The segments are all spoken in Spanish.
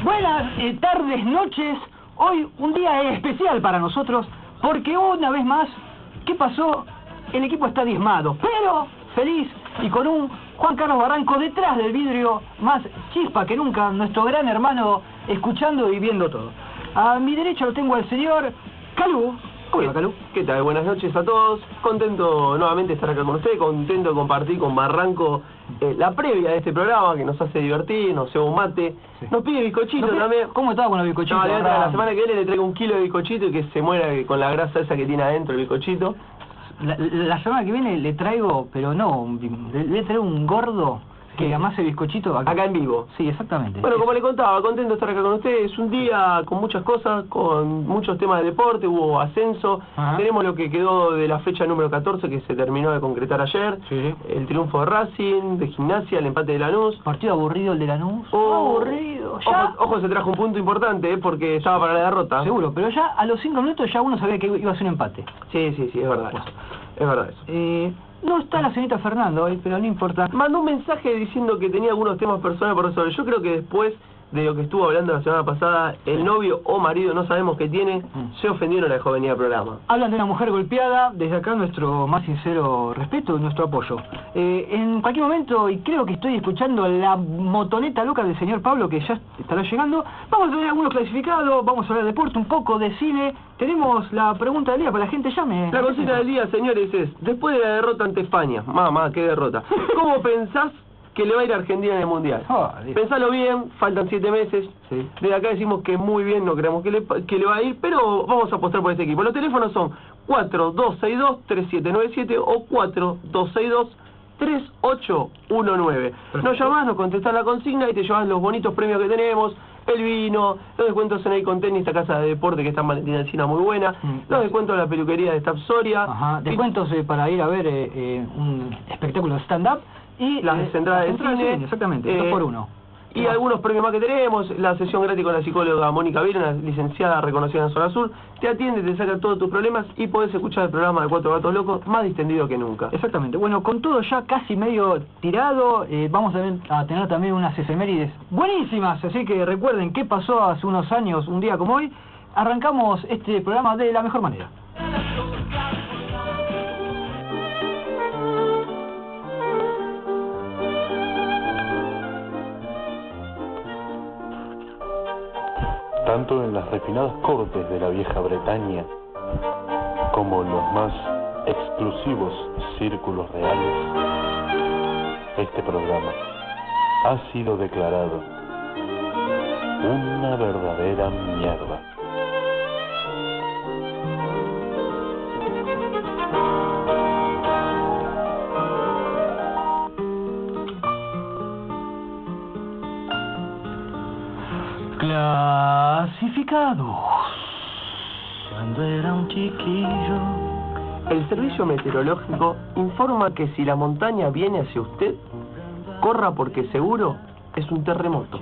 Buenas tardes, noches. Hoy un día especial para nosotros porque una vez más, ¿qué pasó? El equipo está diezmado, pero feliz y con un Juan Carlos Barranco detrás del vidrio, más chispa que nunca, nuestro gran hermano, escuchando y viendo todo. A mi derecha lo tengo al señor Calú. ¿Cómo va, Calú? ¿Qué tal? Buenas noches a todos. Contento nuevamente de estar acá con ustedes, contento de compartir con Barranco la previa de este programa que nos hace divertir, nos lleva un mate, sí. Nos pide bizcochito también. ¿Cómo estaba con los bizcochitos? No, la semana que viene le traigo 1 kilo de bizcochito y que se muera con la grasa esa que tiene adentro el bizcochito. La semana que viene le traigo, pero no, le traigo un gordo que además el bizcochito acá en vivo. Sí, exactamente. Bueno, como le contaba, contento de estar acá con ustedes. Un día con muchas cosas, con muchos temas de deporte, hubo ascenso. Ajá. Tenemos lo que quedó de la fecha número 14 que se terminó de concretar ayer. Sí. El triunfo de Racing, de Gimnasia, el empate de Lanús. Partido aburrido el de Lanús. Aburrido. Ya. Ojo, se trajo un punto importante, porque estaba para la derrota. Seguro, pero ya a los 5 minutos ya uno sabía que iba a ser un empate. Sí, es verdad eso. Es verdad eso. No está la señorita Fernando hoy, pero no importa. Mandó un mensaje diciendo que tenía algunos temas personales por resolver. Yo creo que después de lo que estuvo hablando la semana pasada, el novio o marido, no sabemos qué tiene, se ofendieron, la dejó venir al programa. Hablan de una mujer golpeada, desde acá nuestro más sincero respeto y nuestro apoyo. En cualquier momento, y creo que estoy escuchando la motoneta loca del señor Pablo, que ya estará llegando, vamos a ver algunos clasificados, vamos a hablar de deporte, un poco de cine. Tenemos la pregunta del día para la gente llame. La consigna del día, señores, es, después de la derrota ante España, mamá, qué derrota, ¿cómo pensás que le va a ir a Argentina en el Mundial? Pensalo bien, faltan 7 meses. Sí. Desde acá decimos que muy bien, no creemos que le va a ir, pero vamos a apostar por este equipo. Los teléfonos son 4262-3797 o 4262-3819. Nos llamás, nos contestás la consigna y te llevas los bonitos premios que tenemos. El vino, los descuentos en Icon Tenis, esta casa de deporte que está en Valentina Encina muy buena, los descuentos de la peluquería de Staff Soria. Ajá, descuentos para ir a ver un espectáculo de stand-up. Y las entradas de cine, exactamente, 2 por 1. Y algunos premios más que tenemos, la sesión gratis con la psicóloga Mónica Vila, una licenciada reconocida en Zona Sur, te atiende, te saca todos tus problemas y podés escuchar el programa de 4 Gatos Locos más distendido que nunca. Exactamente, bueno, con todo ya casi medio tirado, vamos a tener también unas efemérides buenísimas, así que recuerden qué pasó hace unos años, un día como hoy, arrancamos este programa de la mejor manera. Tanto en las refinadas cortes de la vieja Bretaña como en los más exclusivos círculos reales, este programa ha sido declarado una verdadera mierda. Clasificados. Cuando era un chiquillo. El servicio meteorológico informa que si la montaña viene hacia usted, corra porque seguro es un terremoto.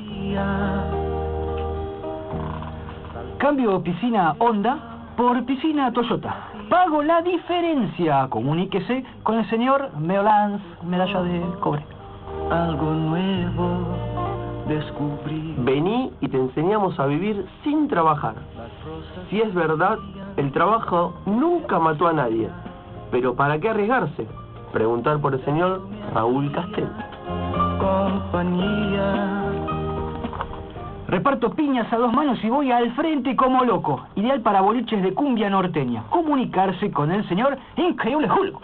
Cambio piscina Honda por piscina Toyota. Pago la diferencia. Comuníquese con el señor Meolans, medalla de cobre. Algo nuevo descubrí. Vení y te enseñamos a vivir sin trabajar. Si es verdad, el trabajo nunca mató a nadie. Pero ¿para qué arriesgarse? Preguntar por el señor Raúl Castel. Compañía. Reparto piñas a 2 manos y voy al frente como loco. Ideal para boliches de cumbia norteña. Comunicarse con el señor Increíble Hulk.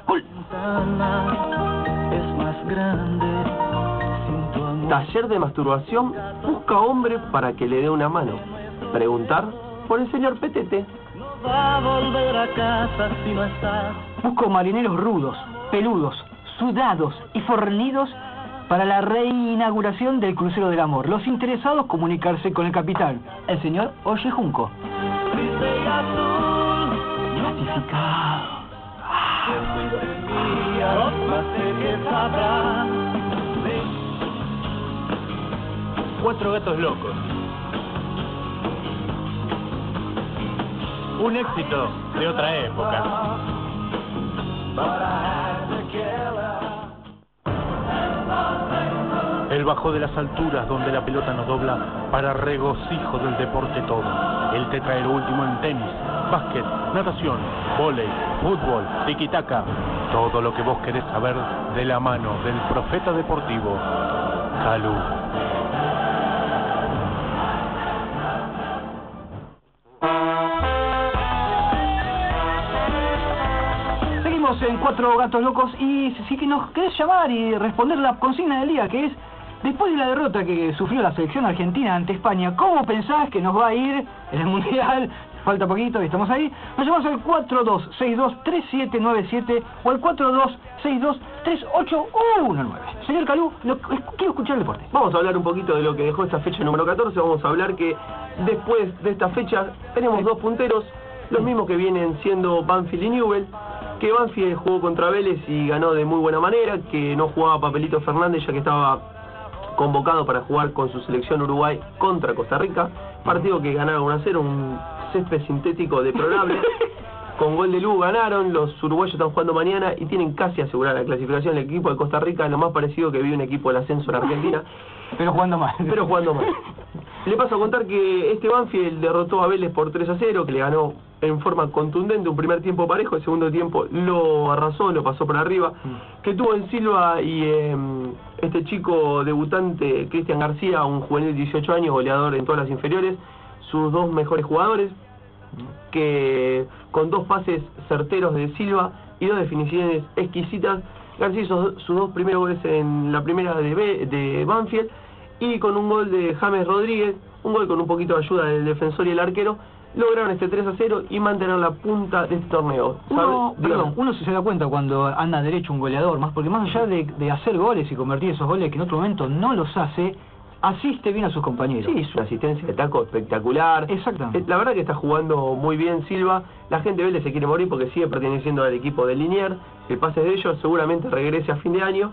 Es más grande. Taller de masturbación busca hombre para que le dé una mano. Preguntar por el señor Petete. No va a volver a casa si no estás. Busco marineros rudos, peludos, sudados y fornidos para la reinauguración del crucero del amor. Los interesados comunicarse con el capitán, el señor Oye Junco. Clasificado. 4 Gatos Locos. Un éxito de otra época. El debajo de las alturas donde la pelota nos dobla para regocijo del deporte todo. Él te trae lo último en tenis, básquet, natación, vóley, fútbol, tiki-taka. Todo lo que vos querés saber de la mano del profeta deportivo, Calú. En Cuatro Gatos Locos, y si que nos querés llamar y responder la consigna del día, que es: después de la derrota que sufrió la selección argentina ante España, ¿cómo pensás que nos va a ir en el Mundial? Falta poquito y estamos ahí. Nos llamamos al 4262-3797 o al 4262-3819. Señor Calú, quiero escuchar el deporte. Vamos a hablar un poquito de lo que dejó esta fecha número 14. Vamos a hablar que después de esta fecha tenemos dos punteros, los mismos que vienen siendo Banfield y Newell. Que Banfield jugó contra Vélez y ganó de muy buena manera, que no jugaba Papelito Fernández ya que estaba convocado para jugar con su selección Uruguay contra Costa Rica, partido que ganaron 1-0, un césped sintético deplorable, con gol de Lugo ganaron, los uruguayos están jugando mañana y tienen casi asegurada la clasificación. El equipo de Costa Rica es lo más parecido que vi un equipo del ascenso en Argentina. Pero jugando mal. Le paso a contar que este Banfield derrotó a Vélez por 3-0, que le ganó en forma contundente, un primer tiempo parejo, el segundo tiempo lo arrasó, lo pasó por arriba, que tuvo en Silva y este chico debutante, Cristian García, un juvenil de 18 años, goleador en todas las inferiores, sus dos mejores jugadores, que con dos pases certeros de Silva y dos definiciones exquisitas, García hizo sus dos primeros goles en la primera de Banfield, y con un gol de James Rodríguez, un gol con un poquito de ayuda del defensor y el arquero, lograron este 3-0 y mantener la punta de este torneo. Uno se da cuenta cuando anda derecho un goleador, porque más allá de hacer goles y convertir esos goles que en otro momento no los hace, asiste bien a sus compañeros. Sí, es una asistencia de taco espectacular. Exactamente. La verdad que está jugando muy bien Silva. La gente de Vélez se quiere morir porque sigue perteneciendo al equipo de Liniers. El pase de ellos seguramente regrese a fin de año.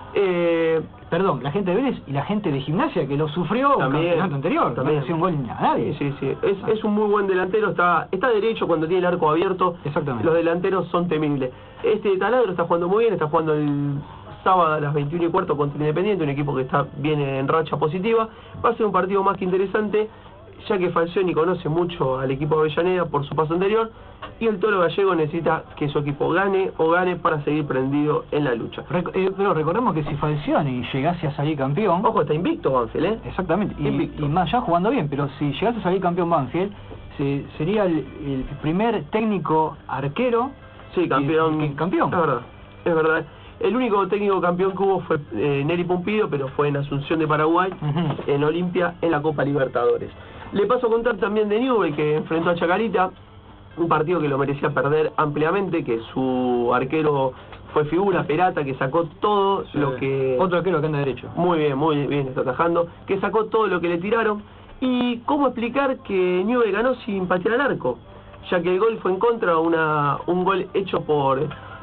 La gente de Vélez y la gente de Gimnasia, que lo sufrió en el campeonato anterior. También. No hacía un gol a nadie. Sí. Es un muy buen delantero, está derecho cuando tiene el arco abierto. Exactamente. Los delanteros son temibles. Este Taladro está jugando muy bien, está jugando el sábado a las 21:15 contra Independiente, un equipo que viene en racha positiva. Va a ser un partido más que interesante, ya que Falcioni conoce mucho al equipo de Avellaneda por su paso anterior, y el Toro Gallego necesita que su equipo gane para seguir prendido en la lucha. Pero recordemos que si Falcioni llegase a salir campeón... Ojo, está invicto Banfield, Exactamente, y más allá jugando bien, pero si llegase a salir campeón Banfield, sería el primer técnico arquero... Sí, campeón. Campeón. Es verdad. El único técnico campeón que hubo fue Neri Pumpido, pero fue en Asunción de Paraguay, en Olimpia, en la Copa Libertadores. Le paso a contar también de Newell, que enfrentó a Chacarita, un partido que lo merecía perder ampliamente, que su arquero fue figura, Perata, que sacó todo lo que... Otro arquero que anda derecho. Muy bien, está atajando, que sacó todo lo que le tiraron. Y cómo explicar que Newell ganó sin patear al arco, ya que el gol fue en contra, un gol hecho por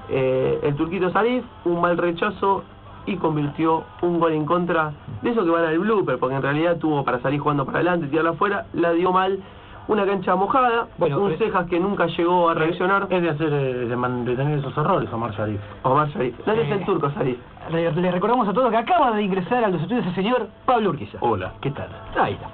el turquito Salif, un mal rechazo, y convirtió un gol en contra, de eso que van al blooper, porque en realidad tuvo para salir jugando para adelante, tirarla afuera, la dio mal, una cancha mojada, un Cejas que nunca llegó a reaccionar. Es de hacer, de tener esos errores, Omar Sharif. No es el turco Sharif. Le recordamos a todos que acaba de ingresar a los estudios el señor Pablo Urquiza. Hola. ¿Qué tal? Ahí está.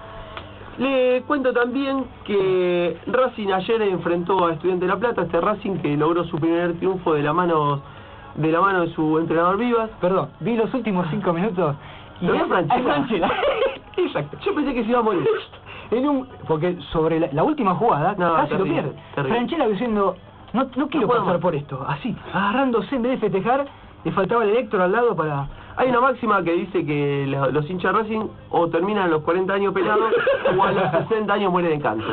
Le cuento también que Racing ayer enfrentó a Estudiantes de La Plata, este Racing que logró su primer triunfo de la mano de su entrenador Vivas. Perdón, vi los últimos 5 minutos y ¿Lo vio Franchella? Exacto. Yo pensé que se iba a morir. Porque sobre la última jugada casi lo pierde. Terrible. Franchella diciendo, no quiero pasar por esto. Así, agarrándose, en vez de festejar, le faltaba el Héctor al lado para... Hay una máxima que dice que los hinchas Racing o terminan a los 40 años pelados o a los 60 años mueren de cáncer.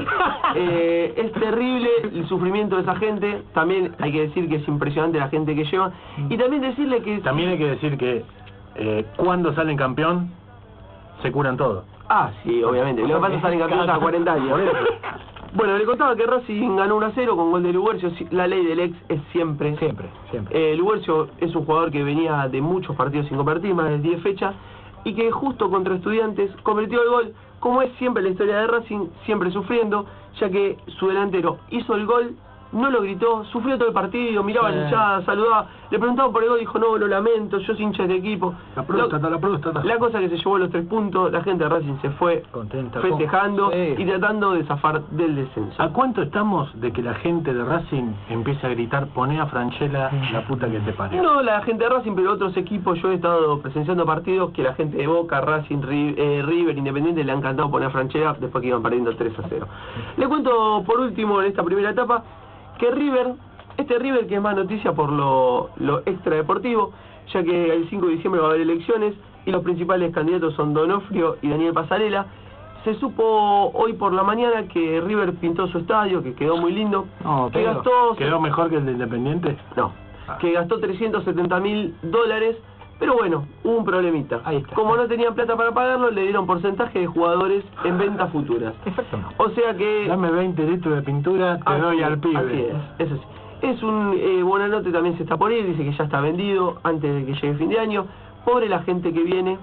Es terrible el sufrimiento de esa gente. También hay que decir que es impresionante la gente que lleva. Y también decirle que... También hay que decir que cuando salen campeón, se curan todo. Ah, sí, obviamente. Lo que pasa es que salen campeones a 40 años. Bueno, le contaba que Racing ganó 1-0 con gol de Luguercio. La ley del ex es siempre. Luguercio es un jugador que venía de muchos partidos sin convertir, más de 10 fechas, y que justo contra Estudiantes convirtió el gol, como es siempre la historia de Racing, siempre sufriendo, ya que su delantero hizo el gol no lo gritó, sufrió todo el partido, miraba a la hinchada, saludaba, le preguntaban por el gol, dijo, no, lo lamento, yo soy hincha de equipo. La próstata. La cosa que se llevó los 3 puntos, la gente de Racing se fue contenta, festejando sí, y tratando de zafar del descenso. ¿A cuánto estamos de que la gente de Racing empiece a gritar, poné a Franchella la puta que te parió? No, la gente de Racing, pero otros equipos, yo he estado presenciando partidos que la gente de Boca, Racing, River, Independiente le han encantado poner a Franchella después que iban perdiendo 3-0. Le cuento por último en esta primera etapa que River que es más noticia por lo extradeportivo, ya que el 5 de diciembre va a haber elecciones y los principales candidatos son Donofrio y Daniel Pasarela. Se supo hoy por la mañana que River pintó su estadio, que quedó muy lindo, No, que pero ¿Quedó mejor que el de Independiente? No, que gastó $370.000, pero bueno, hubo un problemita. Ahí está. Como no tenían plata para pagarlo, le dieron porcentaje de jugadores en ventas futuras. Exactamente. O sea que... Dame 20 litros de pintura, te doy al pibe. Así es, eso sí. Es un Buonanotte también se está por ir, dice que ya está vendido antes de que llegue fin de año. Pobre la gente que viene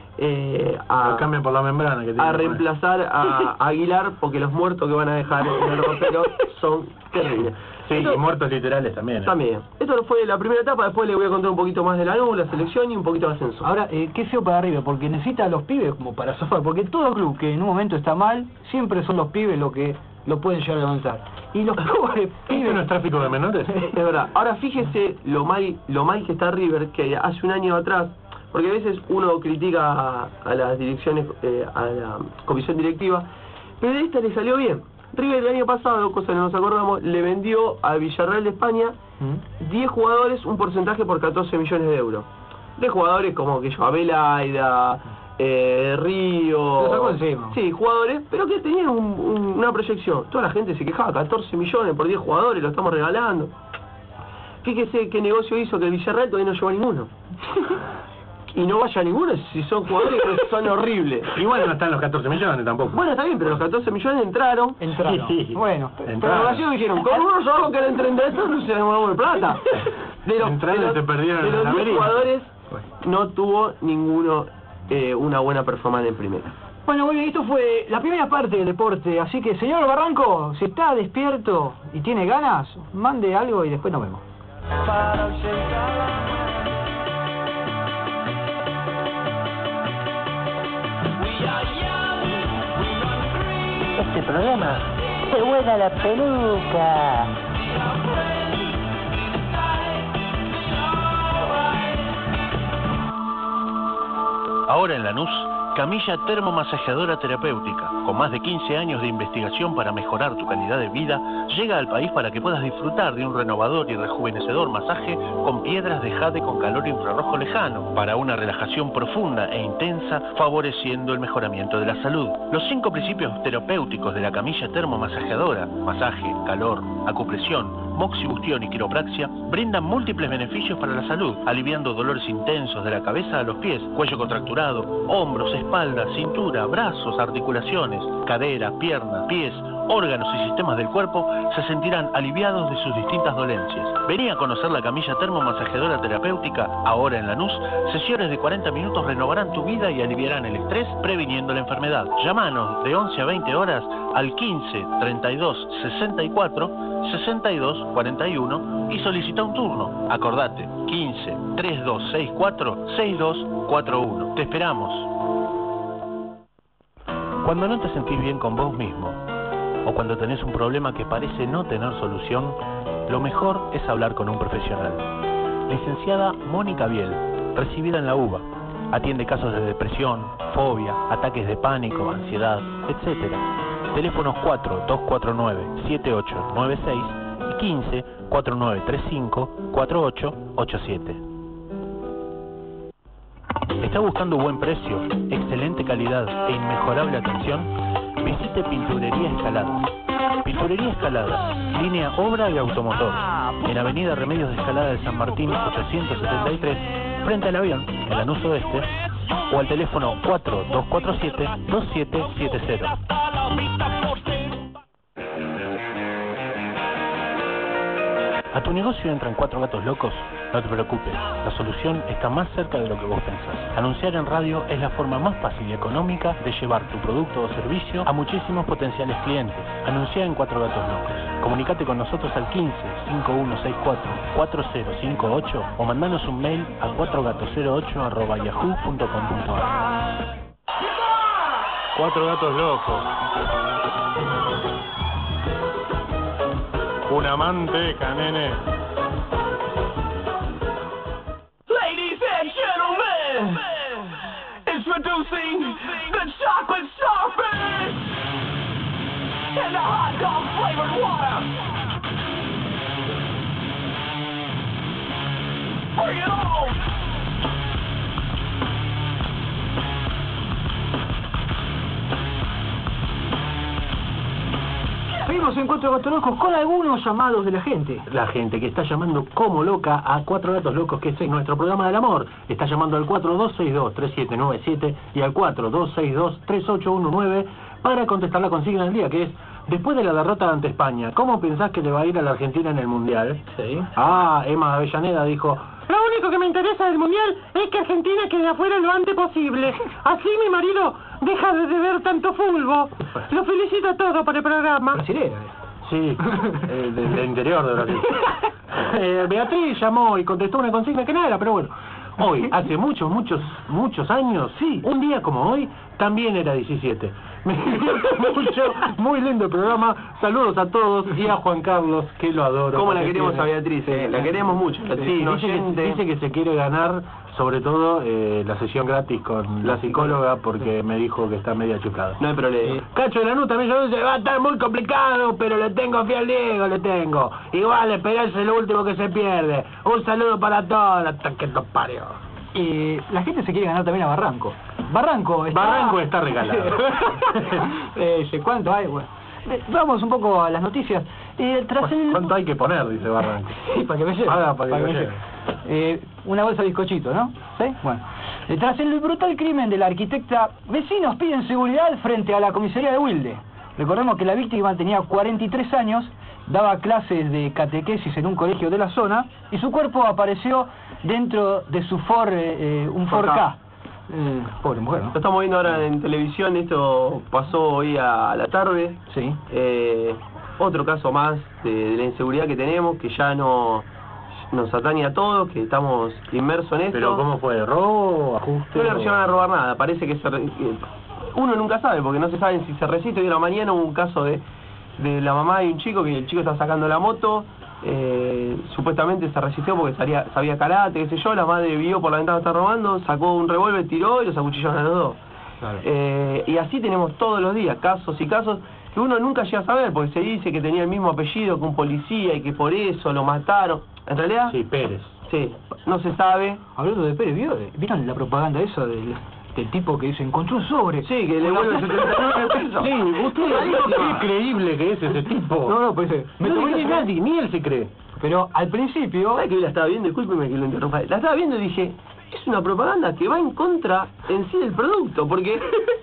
Lo cambia por la membrana que tiene a que poner. reemplazar a Aguilar, porque los muertos que van a dejar en el ropero son terribles. Sí, Esto- y muertos literales también. También. Esto fue la primera etapa, después le voy a contar un poquito más de la NU, la selección y un poquito de ascenso. Ahora, qué feo para River, porque necesita a los pibes como para zafar, porque todo club que en un momento está mal, siempre son los pibes los que lo pueden llegar a levantar. Y los pobres ¿Esto pibes... no es tráfico de menores? Es verdad. Ahora fíjese lo mal que está River, que hace un año atrás, porque a veces uno critica a las direcciones, a la comisión directiva, pero de esta le salió bien. River el año pasado, cosa que no nos acordamos, le vendió al Villarreal de España 10 jugadores, un porcentaje por 14 millones de euros. De jugadores como que yo, Abelaida, Río... Lo sacó encima. Sí, jugadores, pero que tenían una proyección. Toda la gente se quejaba, 14 millones por 10 jugadores, lo estamos regalando. Fíjese qué negocio hizo que el Villarreal todavía no llevó a ninguno. Y no vaya a ninguno si son jugadores que son horribles. Igual no están los 14 millones tampoco. Bueno, está bien, pero los 14 millones entraron. Entraron. Sí. Bueno, Pero Entraron. recién dijeron, ¿cómo no sabemos que eran 33? No se nos de plata. Entraron y te perdieron de en los la 10 avenida. jugadores, no tuvo ninguno una buena performance en primera. Bueno, muy bien, esto fue la primera parte del deporte, así que señor Barranco, si está despierto y tiene ganas, mande algo y después nos vemos. Este programa te vuela la peluca. Ahora en Lanús, camilla termomasajeadora terapéutica, con más de 15 años de investigación para mejorar tu calidad de vida, llega al país para que puedas disfrutar de un renovador y rejuvenecedor masaje con piedras de jade con calor infrarrojo lejano, para una relajación profunda e intensa, favoreciendo el mejoramiento de la salud. Los 5 principios terapéuticos de la camilla termomasajeadora, masaje, calor, acupresión, moxibustión y quiropraxia, brindan múltiples beneficios para la salud, aliviando dolores intensos de la cabeza a los pies, cuello contracturado, hombros, espalda, cintura, brazos, articulaciones, cadera, piernas, pies, órganos y sistemas del cuerpo se sentirán aliviados de sus distintas dolencias. Vení a conocer la camilla termomasajeadora terapéutica, ahora en Lanús. Sesiones de 40 minutos renovarán tu vida y aliviarán el estrés, previniendo la enfermedad. Llámanos de 11 a 20 horas al 15 32 64 62 41 y solicita un turno. Acordate, 15 3264 6241. Te esperamos. Cuando no te sentís bien con vos mismo, o cuando tenés un problema que parece no tener solución, lo mejor es hablar con un profesional. Licenciada Mónica Biel, recibida en la UBA, atiende casos de depresión, fobia, ataques de pánico, ansiedad, etc. Teléfonos 4-249-7896 y 15-4935-4887. ¿Está buscando buen precio, excelente calidad e inmejorable atención? Visite Pinturería Escalada. Pinturería Escalada, línea obra y automotor, en Avenida Remedios de Escalada de San Martín 873, frente al avión, en Lanús Oeste, o al teléfono 4247-2770. ¿A tu negocio entran 4 gatos locos? No te preocupes, la solución está más cerca de lo que vos pensás. Anunciar en radio es la forma más fácil y económica de llevar tu producto o servicio a muchísimos potenciales clientes. Anuncia en 4 gatos locos. Comunicate con nosotros al 15 5164 4058 o mandanos un mail a 4gatos08@yahoo.com.ar. 4 gatos locos. Una manteca, nene. Ladies and gentlemen, introducing the chocolate starfish and the hot dog flavored water. Bring it on! Seguimos en 4 gatos locos con algunos llamados de la gente. La gente que está llamando como loca a 4 gatos locos, que es nuestro programa del amor. Está llamando al 4262-3797 y al 4262-3819 para contestar la consigna del día, que es: después de la derrota ante España, ¿cómo pensás que le va a ir a la Argentina en el Mundial? Sí. Emma Avellaneda dijo: lo único que me interesa del Mundial es que Argentina quede afuera lo antes posible. Así mi marido deja de ver tanto fútbol. Lo felicito a todos por el programa. Brasilera. Sí, del interior de Brasil. Beatriz llamó y contestó una consigna que no era, pero bueno. Hoy, hace muchos años, sí, un día como hoy, también era 17. Me divierte mucho, muy lindo el programa. Saludos a todos y a Juan Carlos, que lo adoro. ¿Cómo la queremos a Beatriz? La queremos mucho. Sí, dice que se quiere ganar, sobre todo, la sesión gratis con la psicóloga, porque me dijo que está media chiflada. No hay problema. Cacho de Lanús también dice: va a estar muy complicado, pero le tengo fe al Diego, le tengo. Igual esperarse lo último que se pierde. Un saludo para todos, hasta que nos parió. La gente se quiere ganar también a Barranco. Barranco está regalado. ¿Cuánto hay? Bueno, vamos un poco a las noticias. ¿Cuánto hay que poner? Dice Barranco. Sí, para que me lleve. Para que me lleve. Una bolsa de bizcochito, ¿no? ¿Sí? Bueno. Tras el brutal crimen de la arquitecta, vecinos piden seguridad frente a la comisaría de Wilde. Recordemos que la víctima tenía 43 años, daba clases de catequesis en un colegio de la zona y su cuerpo apareció dentro de su un Ford Ka. Pobre mujer, ¿no? Lo estamos viendo ahora en televisión, esto pasó hoy a la tarde. Sí. Otro caso más de la inseguridad que tenemos, que ya nos atañe a todos, que estamos inmersos en esto. ¿Pero cómo fue? ¿Robo? ¿Ajuste? No le llevan a robar nada, parece que uno nunca sabe, porque no se sabe si se resiste. Hoy en la mañana hubo un caso de la mamá y un chico, que el chico está sacando la moto, supuestamente se resistió porque sabía karate, qué sé yo, la madre vio por la ventana que está robando, sacó un revólver, tiró y los acuchillaron a los dos. Claro. Y así tenemos todos los días casos y casos que uno nunca llega a saber, porque se dice que tenía el mismo apellido que un policía y que por eso lo mataron. En realidad... Sí, Pérez. Sí, no se sabe. Hablando de Pérez, ¿vieron la propaganda esa del tipo que dice: encontró un sobre? Sí, que le devuelve 79 pesos. Sí, usted dice qué creíble que es ese tipo. No, pues no cree nadie, ni él se cree. Pero al principio... ¿Sabes que la estaba viendo? Discúlpeme que lo interrumpa. La estaba viendo y dije: es una propaganda que va en contra en sí del producto, porque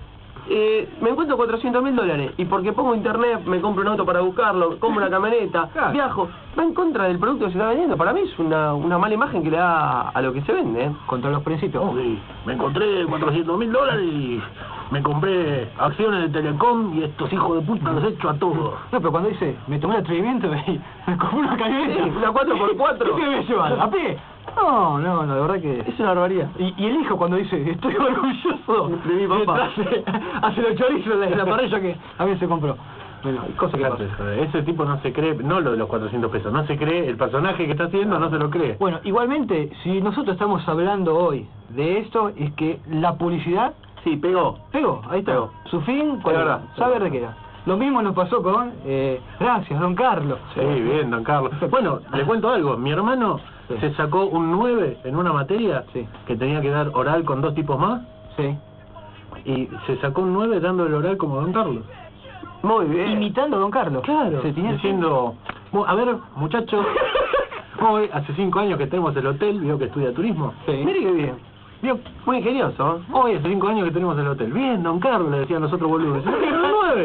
me encuentro $400.000 y porque pongo internet, me compro un auto para buscarlo, compro una camioneta, claro, viajo, va en contra del producto que se está vendiendo. Para mí es una mala imagen que le da a lo que se vende, contra los principios. Sí. Me encontré $400.000 y me compré acciones de Telecom y estos hijos de puta los echo a todos. No, pero cuando dice: me tomé el atrevimiento y me compré una camioneta, sí, una 4x4. ¿Qué me voy a llevar? ¿A pie? No, de verdad que... es una barbaridad. Y el hijo cuando dice: estoy orgulloso de mi papá, hace los chorizos de la parrilla que a mí se compró. Bueno, cosa que pasa. Ese tipo no se cree, no lo de los 400 pesos, no se cree, el personaje que está haciendo no se lo cree. Bueno, igualmente, si nosotros estamos hablando hoy de esto, es que la publicidad... Sí, pegó, ahí está. Pegó. Su fin, sabe de qué era. Lo mismo nos pasó con... gracias, don Carlos. Sí, bien, don Carlos. Bueno, le cuento algo. Mi hermano se sacó un 9 en una materia que tenía que dar oral con 2 tipos más. Sí. Y se sacó un 9 dando el oral como don Carlos. Muy bien. Imitando a don Carlos. Claro. Diciendo: a ver, muchachos, hoy hace 5 años que tenemos el hotel, vio que estudia turismo. Sí. Mire qué bien. Vio, muy ingenioso. Hoy hace 5 años que tenemos el hotel. Bien, don Carlos, le decían nosotros boludos. ¡9!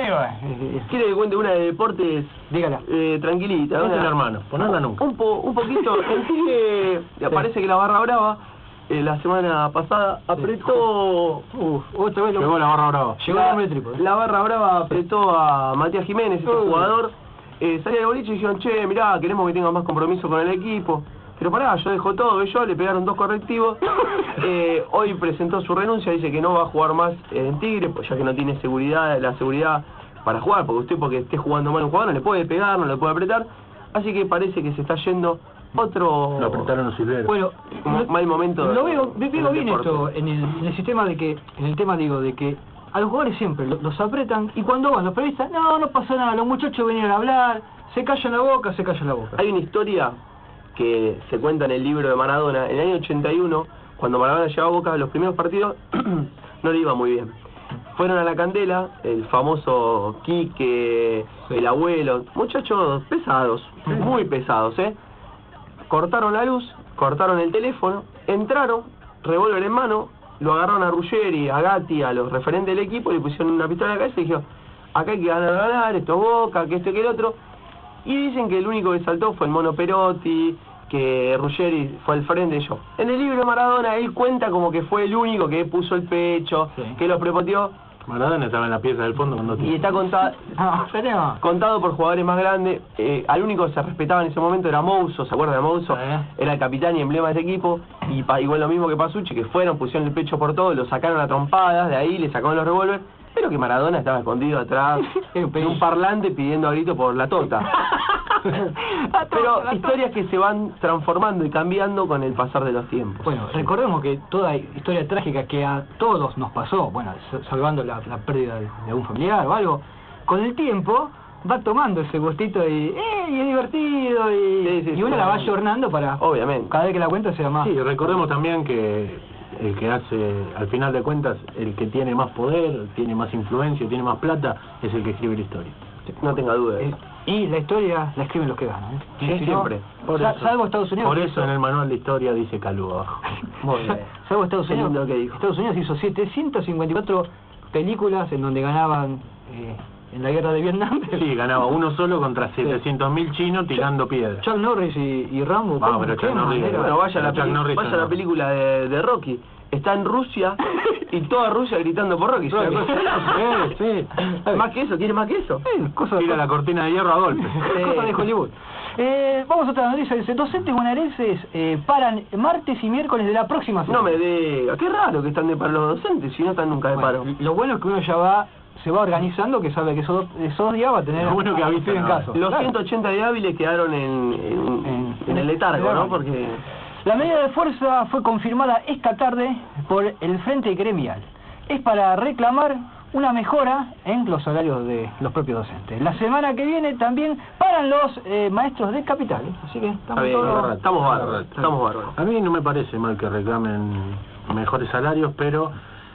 ¿Quiere que cuente una de deportes? Dígala. Tranquilita. No es una- el hermano, ponela nunca. Un poquito. En sí que parece que la Barra Brava la semana pasada apretó... Otra vez Llegó la Barra Brava. Llegó el hombre del trípode. La Barra Brava apretó a Matías Jiménez, este jugador. Salía del boliche y dijeron, che, mirá, queremos que tenga más compromiso con el equipo. Pero pará, yo dejo todo, yo le pegaron 2 correctivos. Hoy presentó su renuncia, dice que no va a jugar más en Tigre, pues ya que no tiene la seguridad para jugar, porque esté jugando mal un jugador no le puede pegar, no le puede apretar. Así que parece que se está yendo otro... Lo apretaron los silveros. Bueno, mal momento. Lo veo en el bien deporte. esto en el sistema de que, en el tema digo, de que a los jugadores siempre los apretan y cuando van los periodistas, no pasa nada, los muchachos venían a hablar, se callan la boca. Hay una historia que se cuenta en el libro de Maradona. En el año 81, cuando Maradona llegaba a Boca, los primeros partidos no le iba muy bien. Fueron a la Candela, el famoso Quique, el abuelo, muchachos pesados, muy pesados, cortaron la luz, cortaron el teléfono, entraron, revólver en mano, lo agarraron a Ruggeri, a Gatti, a los referentes del equipo, le pusieron una pistola en la cabeza y dijeron, acá hay que ganar, esto es Boca, que esto y que el otro. Y dicen que el único que saltó fue el Mono Perotti, que Ruggeri fue al frente de ellos. En el libro de Maradona él cuenta como que fue el único que puso el pecho, que lo prepoteó. Maradona estaba en la pieza del fondo cuando... Y está contado por jugadores más grandes. Al único que se respetaba en ese momento era Mouso, ¿se acuerdan de Mouso? Era el capitán y emblema de este equipo. Y igual lo mismo que Pasucci, que fueron, pusieron el pecho por todo, lo sacaron a trompadas, de ahí le sacaron los revólveres. Pero que Maradona estaba escondido atrás de un parlante pidiendo a grito por la tota. Pero historias que se van transformando y cambiando con el pasar de los tiempos. Bueno, recordemos que toda historia trágica que a todos nos pasó, bueno, salvando la pérdida de un familiar o algo, con el tiempo va tomando ese gustito y es divertido y uno la va ayornando para... Obviamente. Cada vez que la cuenta sea más... Sí, recordemos también que el que hace, al final de cuentas, el que tiene más poder, tiene más influencia, tiene más plata, es el que escribe la historia. No tenga duda. Y la historia la escriben los que ganan. Sí, siempre. Salvo Estados Unidos. Por eso en el manual de historia dice Calú abajo. Muy bien. Salvo Estados Unidos, lo que dijo. Estados Unidos hizo 754 películas en donde ganaban en la guerra de Vietnam. Sí, ganaba uno solo contra 700.000 chinos tirando piedras. Chuck Norris y Rambo. Pero Chuck Norris. Bueno, vaya a la película de Rocky. Está en Rusia y toda Rusia gritando por Rocky. Sí. ¿Más que eso? ¿Quiere más que eso? Tira la cortina de hierro a golpe. Cosa de Hollywood. Vamos a otra noticia. Dice, docentes bonaerenses paran martes y miércoles de la próxima semana. No me diga, qué raro que están de paro los docentes si no están nunca de paro. Lo bueno es que uno ya se va organizando, que sabe que esos 2 días va a tener... Lo bueno que avisen en caso. Los 180 de hábiles quedaron en el letargo, ¿no? Porque... La medida de fuerza fue confirmada esta tarde por el Frente Gremial. Es para reclamar una mejora en los salarios de los propios docentes. La semana que viene también paran los maestros de Capital. Así que estamos bárbaros. A mí no me parece mal que reclamen mejores salarios, pero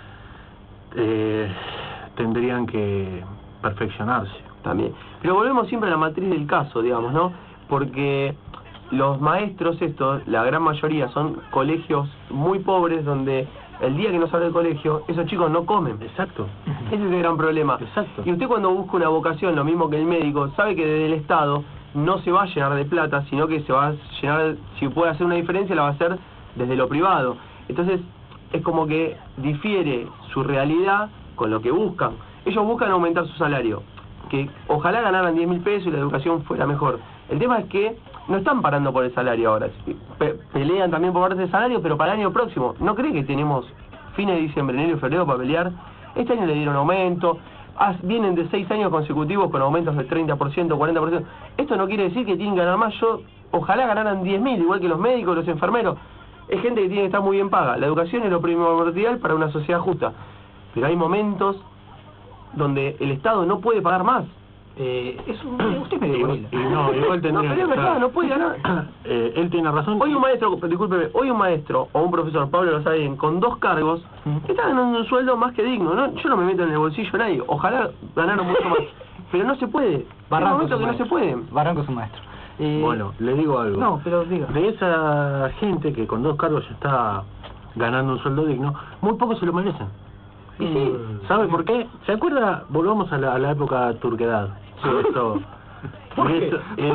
tendrían que perfeccionarse. También. Pero volvemos siempre a la matriz del caso, digamos, ¿no? Porque los maestros estos, la gran mayoría, son colegios muy pobres donde el día que no sale del colegio, esos chicos no comen. Exacto. Ese es el gran problema. Exacto. Y usted cuando busca una vocación, lo mismo que el médico, sabe que desde el Estado no se va a llenar de plata, sino que se va a llenar, si puede hacer una diferencia, la va a hacer desde lo privado. Entonces, es como que difiere su realidad con lo que buscan. Ellos buscan aumentar su salario, que ojalá ganaran 10.000 pesos y la educación fuera mejor. El tema es que no están parando por el salario ahora, pelean también por parte del salario, pero para el año próximo. ¿No cree que tenemos fines de diciembre, enero y febrero para pelear? Este año le dieron aumento, vienen de 6 años consecutivos con aumentos del 30%, 40%. Esto no quiere decir que tienen que ganar más. Ojalá ganaran 10.000, igual que los médicos, los enfermeros. Es gente que tiene que estar muy bien paga. La educación es lo primordial para una sociedad justa. Pero hay momentos donde el Estado no puede pagar más. Usted me dijo. No, igual tendría que estar. No puede ganar. Él tiene razón. Hoy un maestro, discúlpeme, o un profesor, Pablo lo sabe bien, con 2 cargos, está ganando un sueldo más que digno. ¿No? Yo no me meto en el bolsillo de nadie. Ojalá ganaran mucho más. Pero no se puede. Hay momentos que no se puede. Barranco es un maestro. Bueno, le digo algo. No, pero diga. De esa gente que con 2 cargos ya está ganando un sueldo digno, muy pocos se lo merecen. Y sí, ¿sabe por qué? ¿Se acuerda? Volvamos a la época turquedad. Sí, esto... ¿Por qué?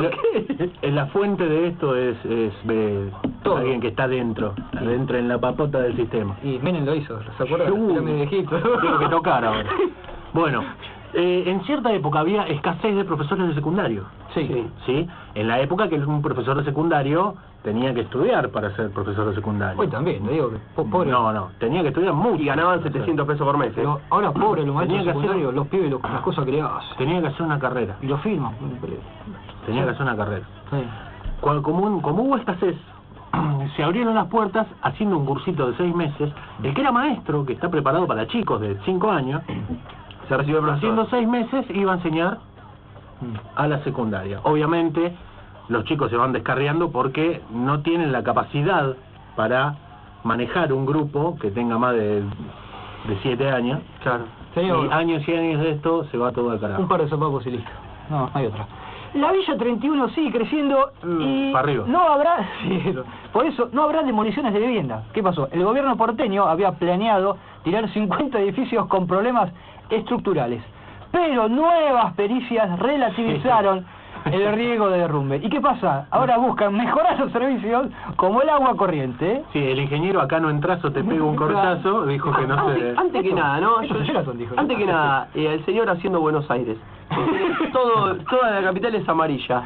La fuente de esto es alguien que está dentro en la papota del sistema. Y Menem lo hizo, ¿se acuerda? De Egipto. Tengo que tocar ahora. Bueno, en cierta época había escasez de profesores de secundario. Sí. En la época que un profesor de secundario tenía que estudiar para ser profesor de secundario. Hoy también, le digo que pobre. No, tenía que estudiar mucho. Y ganaban 700 pesos por mes, Pero ahora pobre los maestros secundarios, los pibes, las cosas que le hacen. Tenía que hacer una carrera. Y lo firman. Tenía que hacer una carrera. Sí. Como hubo escasez, se abrieron las puertas haciendo un cursito de 6 meses. El que era maestro, que está preparado para chicos de 5 años, se recibió haciendo 6 meses iba a enseñar a la secundaria. Obviamente los chicos se van descarriando porque no tienen la capacidad para manejar un grupo que tenga más de 7 años. Claro. Y años y años de esto se va todo al carajo. Un par de sopapos y listo. No hay otra. La Villa 31 sigue creciendo y para arriba. No habrá, por eso no habrá demoliciones de vivienda. ¿Qué pasó? El gobierno porteño había planeado tirar 50 edificios con problemas estructurales, pero nuevas pericias relativizaron el riesgo de derrumbe. ¿Y qué pasa? Ahora buscan mejorar los servicios como el agua corriente. Sí, el ingeniero acá no entras o te pega un cortazo, dijo que no se... Antes que nada, ¿no? Antes que nada, el señor haciendo Buenos Aires. Toda la capital es amarilla.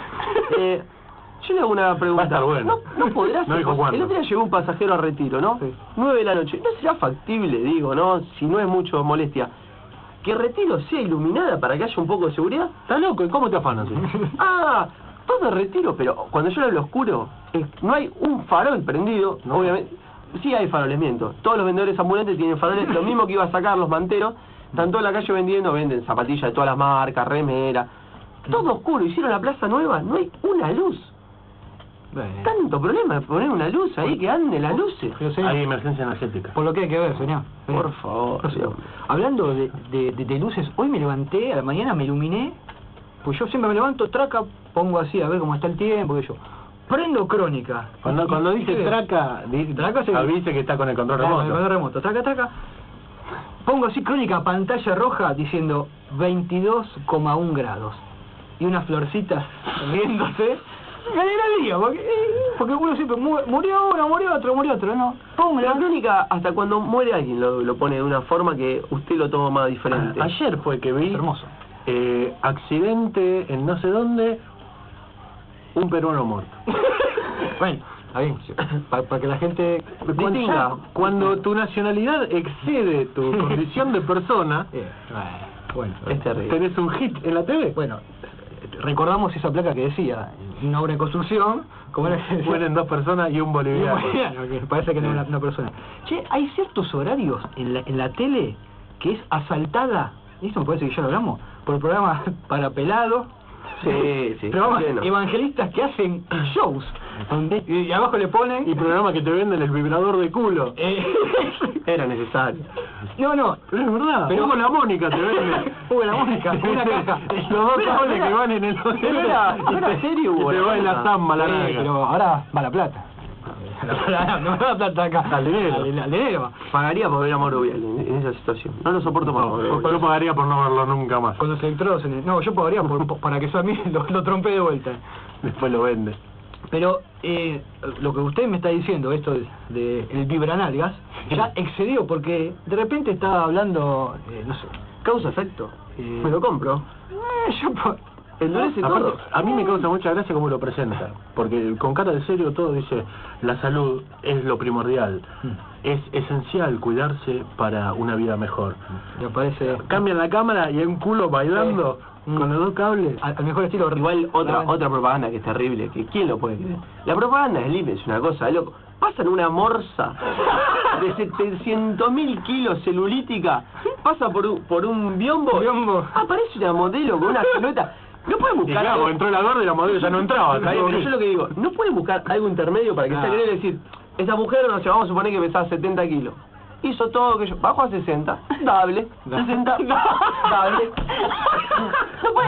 Yo le hago una pregunta. Va a estar bueno. No podrá ser. No dijo cuándo. El otro día llegó un pasajero a Retiro, ¿no? Sí. 9 de la noche. ¿No será factible, digo, no? Si no es mucho molestia, que Retiro sea iluminada para que haya un poco de seguridad? ¿Estás loco? ¿Y cómo te afanas? Todo Retiro, pero cuando yo hablo oscuro, no hay un farol prendido, no. Obviamente. Sí hay faroles, miento. Todos los vendedores ambulantes tienen faroles, lo mismo que iba a sacar los manteros. Están toda la calle venden zapatillas de todas las marcas, remera. Todo oscuro, hicieron la plaza nueva, no hay una luz. Tanto problema de poner una luz ahí, que ande las luces. Hay emergencia energética. Por lo que hay que ver, señor. Por favor. Hablando de luces, hoy me levanté, a la mañana me iluminé, pues yo siempre me levanto, traca, pongo así a ver cómo está el tiempo, que yo prendo Crónica. Cuando dice traca avise que está con el control remoto. Con el control remoto, traca. Pongo así Crónica, pantalla roja, diciendo 22,1 grados. Y unas florcitas riéndose. Me alegra el día, porque uno siempre murió uno, murió otro, ¿no? La Crónica, hasta cuando muere alguien lo pone de una forma que usted lo toma más diferente. Ayer fue que vi, hermoso, accidente en no sé dónde, un peruano muerto. Bueno, está bien, para que la gente distinga. Cuando tu nacionalidad excede tu condición de persona, bueno, es terrible. ¿Tenés un hit en la TV? Bueno, recordamos esa placa que decía, una obra de construcción, como era que mueren 2 personas y un boliviano. Que parece que no era una persona. Che, hay ciertos horarios en la tele que es asaltada, y esto me parece que ya lo hablamos, por el programa para pelados. Sí, programas evangelistas que hacen shows y abajo le ponen y programas que te venden el vibrador de culo. Era necesario. No, pero es verdad. Pero Hugo la Mónica te vende. Hugo la Mónica, una caja. Los 2 cables que van en el hotel. Era serio, Hugo. Te va en la zamba la larga. Pero ahora va la plata. No me da plata acá. Al dinero. Pagaría por ver a Mauro Viale en esa situación. No lo soporto más. Yo pagaría por no verlo nunca más. Con los electrodos no, yo pagaría para que eso a mí lo trompee de vuelta. Después lo vende. Pero lo que usted me está diciendo, esto de el vibranalgas, ya excedió, porque de repente estaba hablando, no sé, causa-efecto. Me lo compro. Endurece todo. A mí me causa mucha gracia cómo lo presenta, porque con cara de serio todo dice, la salud es lo primordial, es esencial cuidarse para una vida mejor. Me parece... Cambian la cámara y hay un culo bailando con los 2 cables. Al mejor estilo. Igual otra propaganda que es terrible, que ¿quién lo puede creer? La propaganda es libre, es una cosa de loco. Pasan una morsa de 700.000 kilos celulítica, pasa por un biombo, aparece una modelo con una silueta. No pueden buscar algo. Entró la gorda y la modelo ya no entraba. Pero yo lo que digo, no pueden buscar algo intermedio para que sea creíble, decir, esa mujer, no sé, vamos a suponer que pesaba 70 kilos. Hizo todo que yo, bajo a 60, dable, 60, dable. No puede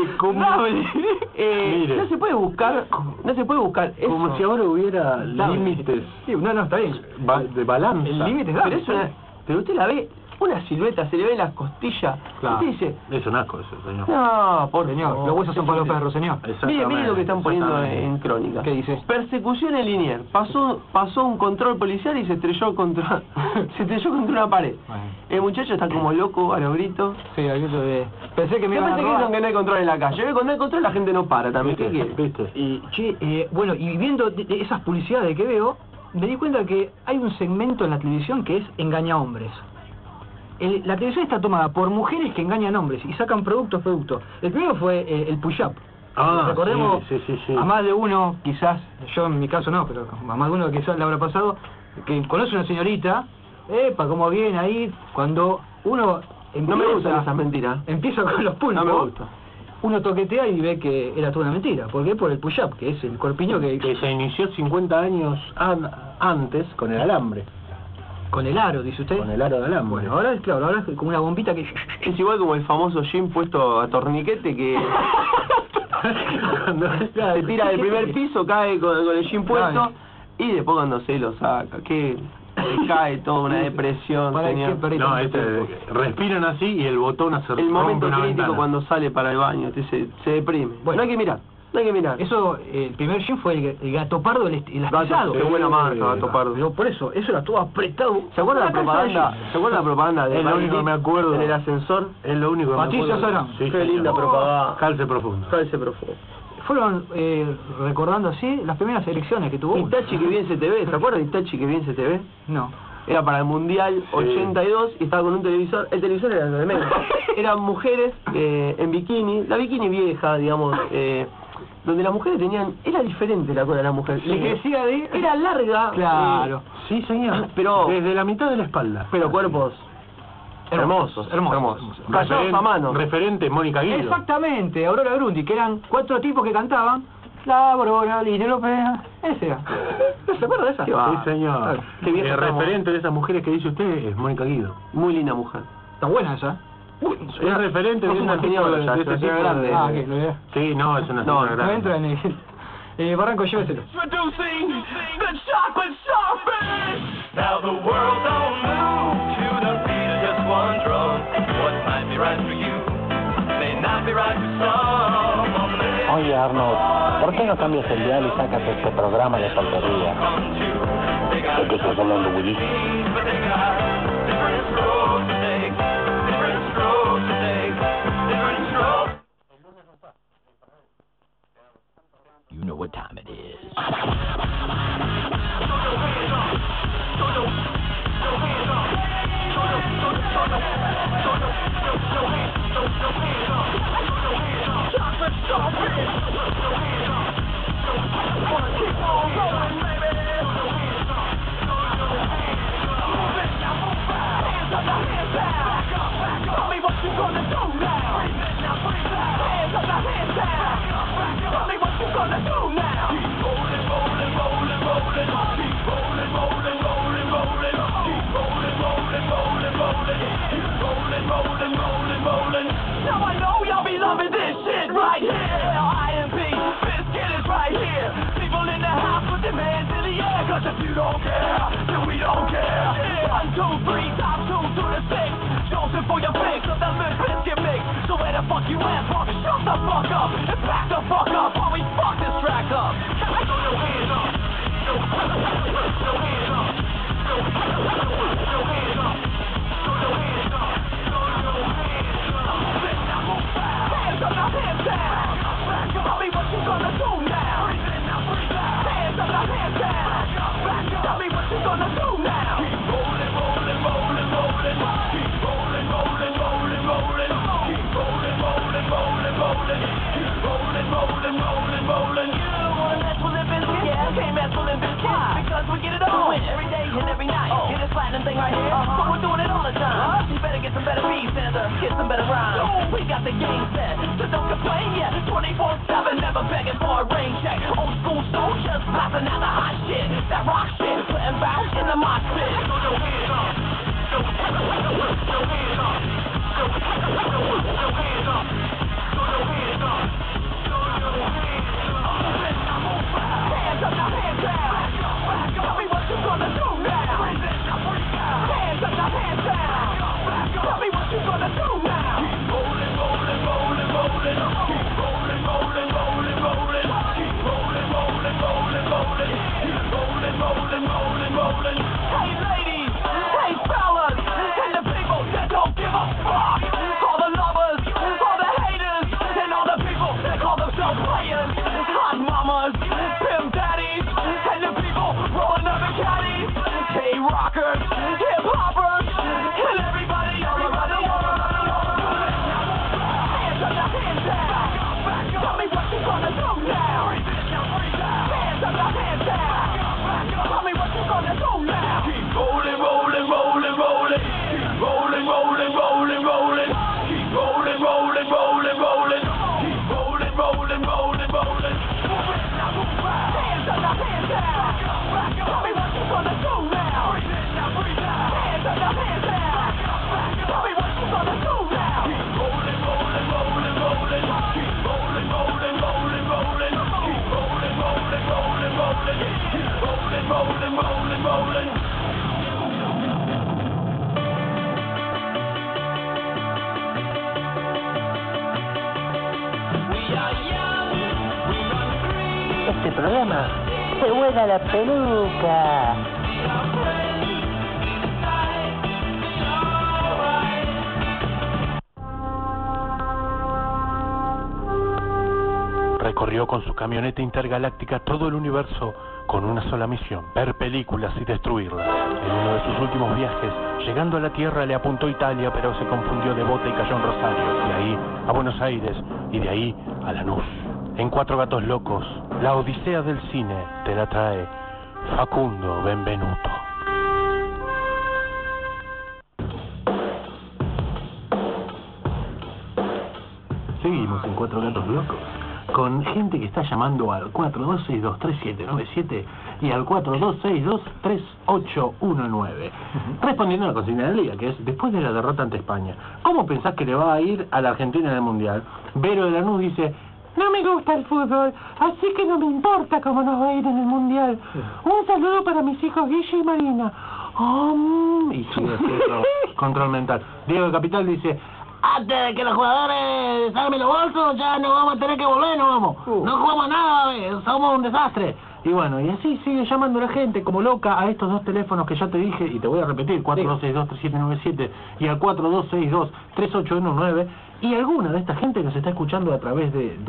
Mire. no se puede buscar eso. Como si ahora hubiera límites. Sí, no, está bien. De balanza. El límite es pero usted la ve, una silueta, se le ven las costillas. Claro. Usted dice, Es un asco eso, señor. no, por Señor, favor. los huesos son para los perros, señor. Mire lo que están poniendo Exactamente. en Crónica. ¿Qué dice? Persecución en Liniers. Pasó un control policial y se estrelló contra una pared. Bueno. El muchacho está como loco a los gritos. Sí, aquí pensé que me Yo iban a pensé que robar. dicen que no hay control en la calle. Cuando no hay control la gente no para también. ¿Qué quiere? ¿Viste? Y, bueno, y viendo de esas publicidades que veo, me di cuenta que hay un segmento en la televisión que es engaña hombres. La televisión está tomada por mujeres que engañan hombres y sacan productos. El primero fue el push-up. Recordemos, sí. a más de uno, quizás, yo en mi caso no, pero a más de uno quizás le habrá pasado, que conoce una señorita, cómo viene ahí, cuando uno empieza, No me gustan esas mentiras. empieza con los pulpos, No me gusta. uno toquetea y ve que era toda una mentira. ¿Por qué? Por el push-up, que es el corpiño que se inició 50 años antes con el alambre. con el aro, dice usted. Con el aro de alambre. Bueno, ahora es como una bombita que... Es igual como el famoso gym puesto a torniquete que se tira del primer piso, cae con el gym puesto Claro. y después cuando se lo saca, que se cae toda una depresión, ¿Para señor. qué perrito? No, respiran así y el botón hace El momento rompe una crítico ventana. cuando sale para el baño, se deprime. Bueno. No hay que mirar, no hay que mirar. Eso, el primer gym fue el Gato Pardo, el aspisado. Qué buena marca, Gato Pardo. Pero por eso era todo apretado. ¿Se acuerda la Una calza de propaganda? jeans. ¿Se acuerda la propaganda de Es lo único que me acuerdo. en el ascensor? Es lo único que Patricia me acuerdo. Sarán. Sí, Qué señor. linda propaganda. Calce profundo. Calce profundo. Fueron recordando así las primeras elecciones que tuvo. Itachi que bien se te ve, ¿se acuerda de Itachi que bien se te ve? No. Era para el Mundial 82 y estaba con un televisor. El televisor era de menos. Eran mujeres en bikini, la bikini vieja, digamos, donde las mujeres tenían... Era diferente la cola de la mujer. Le crecía de... Era larga. Claro. Sí, señor. Pero- Desde la mitad de la espalda. Pero cuerpos hermosos. Callados a mano. Referente Mónica Guido. Exactamente, Aurora Grundy, que eran 4 tipos que cantaban. La Aurora, Línea Lopea, ese era. ¿No se acuerda de esa? Qué va. Sí, señor. Qué viejo El estamos. referente de esas mujeres que dice usted es Mónica Guido. Muy linda mujer. Está buena esa. Es referente de Es una ese tipo señora de, ya, de es una ese señora tipo grande. de... Ah, que lo vea. Sí, no, es una No, señora No grande. entra en el... Barranco, lléveselo. Introducing the chocolate starfish. Now the world don't move to the beat of just one drum. What might be right for you may not be right for some. Oye, Arnold, ¿por qué no cambias el dial y sacas este programa de porquería? ¿De qué estás hablando, Willy? But they got different strokes to take, different strokes to take, different strokes. You know what time it is. Chocolate starfish. Wanna keep on rolling, baby. Hands up, now hands down. Tell me what you gonna do now. Hands up, now hands down. Tell me what you gonna do now. Keep rolling, rolling, rolling, rolling. Keep rolling, rolling, rolling, rolling. Keep rolling, rolling, rolling, rolling. Keep rolling, rolling, rolling, rolling. Now I know y'all be loving this shit right here. IMP, Biscuit is right here. People in the house with their hands in the air. Cause if you don't care, then we don't care. 1, 2, 3, top 2 to the 6. Jonesing for your fix of that Limp Bizkit mix. So where the fuck you at, punk? Shut the fuck up and back the fuck up while we fuck this track up. Throw your hands up. Throw your hands up. Throw your hands up. Throw your hands up. Throw your hands up. Hands up, now hands down. Tell me what you gonna do now. Hands up, now hands down. Tell me what you gonna do now. Keep rolling, rolling, rolling, rolling. Keep rolling, rolling, rolling, rolling. Keep rolling, rolling, rolling, rolling. Keep rolling, rolling, rolling, rolling. You don't wanna mess with Limp Bizkit? Yeah, can't mess with Limp Bizkit. Because we get it on every day and every night. Get this platinum thing right here. So we're doing it all the time. You better get some better beats and get some better rhymes. We got the game set, so don't complain yet. 24/7, never begging for a rain check. Old school soldiers blasting out the hot shit. That rock shit, putting bounce in the mosh pit. Throw your hands up. Throw your hands up. Throw your hands up. Throw your hands up. Throw your hands up. Hands up, now hands down. Tell me what you gonna do now. Hands up, now hands down. programa Se Vuela la Peluca. Recorrió con su camioneta intergaláctica todo el universo con una sola misión: ver películas y destruirlas. En uno de sus últimos viajes, llegando a la Tierra, le apuntó Italia, pero se confundió de bota y cayó en Rosario. De ahí a Buenos Aires y de ahí a Lanús. En Cuatro Gatos Locos, la odisea del cine te la trae Facundo Benvenuto. Seguimos en Cuatro Gatos Locos, con gente que está llamando al 42623797 y al 42623819, respondiendo a la consigna del día, que es: después de la derrota ante España, ¿cómo pensás que le va a ir a la Argentina en el Mundial? Vero de Lanús dice: no me gusta el fútbol, así que no me importa cómo nos va a ir en el Mundial. Un saludo para mis hijos Guille y Marina. Y sigue haciendo control mental. Diego de Capital dice: antes de que los jugadores salgan los bolsos, ya no vamos a tener que volver, no vamos. No jugamos nada, somos un desastre. Y bueno, y así sigue llamando la gente como loca a estos dos teléfonos que ya te dije, y te voy a repetir: 42623797 y al 42623819. Y alguna de esta gente nos está escuchando a través de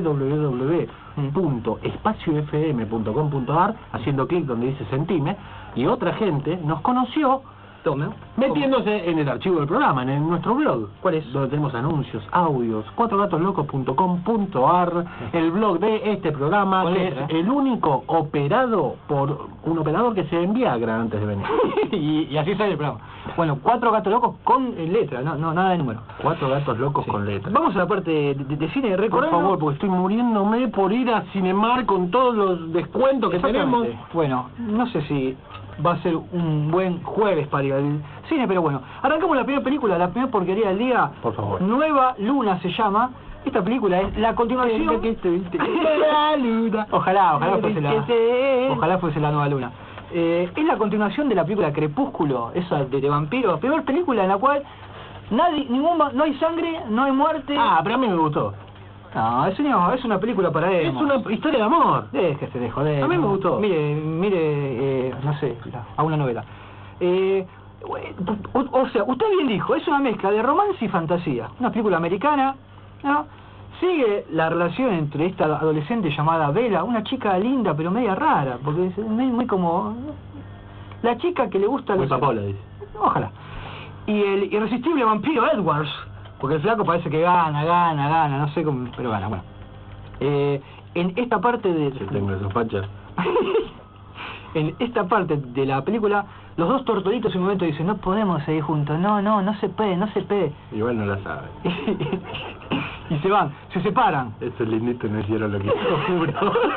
www.espaciofm.com.ar, haciendo clic donde dice Sentime, y otra gente nos conoció metiéndose en el archivo del programa, en nuestro blog. ¿Cuál es? Donde tenemos anuncios, audios, cuatrogatoslocos.com.ar, el blog de este programa, que es el único operado por un operador que se envía antes de venir. y así sale el programa. Bueno, Cuatro Gatos Locos con letra, no nada de número. Cuatro Gatos Locos con letra. Vamos a la parte de cine. Por favor, porque estoy muriéndome por ir a Cinemark con todos los descuentos que tenemos. Bueno, no sé si va a ser un buen jueves para ir al cine, pero bueno, arrancamos la primera película, la primera porquería del día. Por favor. Nueva Luna se llama. Esta película es la continuación. La luna. Ojalá fuese la Nueva Luna. Es la continuación de la película Crepúsculo, esa de vampiros. Primera película en la cual no hay sangre, no hay muerte. Pero a mí me gustó. No, es una película para él. Es una historia de amor. Déjese de joder. A mí me gustó. Mire, no sé, a una novela. O sea, usted bien dijo, es una mezcla de romance y fantasía. Una película americana, ¿no? Sigue la relación entre esta adolescente llamada Bella, una chica linda pero media rara, porque es muy como la chica que le gusta muy papola, dice. Ojalá. Y el irresistible vampiro Edwards, porque el flaco parece que gana, no sé cómo, pero gana, bueno. En esta parte de... Sí, tengo esos fachas. En esta parte de la película, los dos tortolitos en un momento dicen: no podemos seguir juntos, no se puede. Igual no la sabe. Y se van, se separan. Esos linditos no hicieron lo que juro.